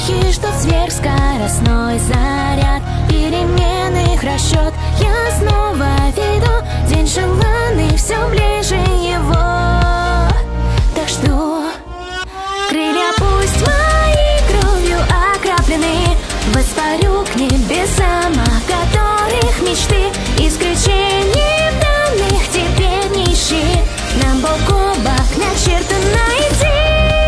воздухе ждут сверхскоростной заряд, переменных расчет. Я снова веду день желанный, все ближе его. Так что крылья пусть моей кровью окроплены, воспарю к небесам, о которых мечты исключений в данных теперь не ищи. Нам бок о бок начертано идти.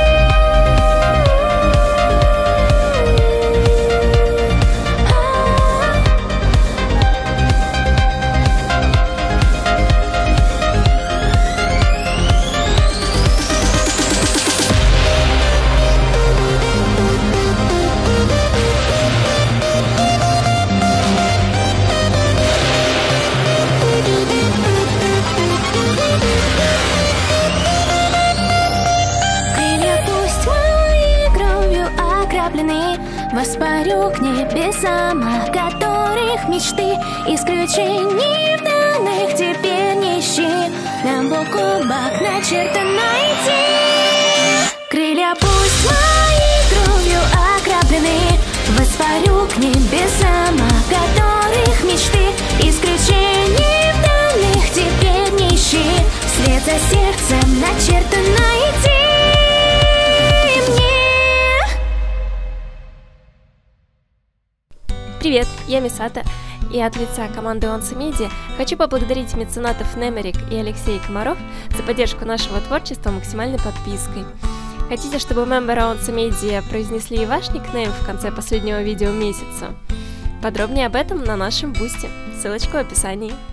Воспарю к небесам, о которых мечты исключений в данных теперь не ищи. Нам бок о бок начертано идти. Крылья пусть моей кровью окроплены, воспарю к небесам, о которых мечты исключений в данных теперь не ищи. Вслед за сердцем начертано идти. Привет, я Мисата, и от лица команды Once Media хочу поблагодарить меценатов Немерик и Алексей Комаров за поддержку нашего творчества максимальной подпиской. Хотите, чтобы мемберы Once Media произнесли и ваш никнейм в конце последнего видео месяца? Подробнее об этом на нашем бусте, ссылочка в описании.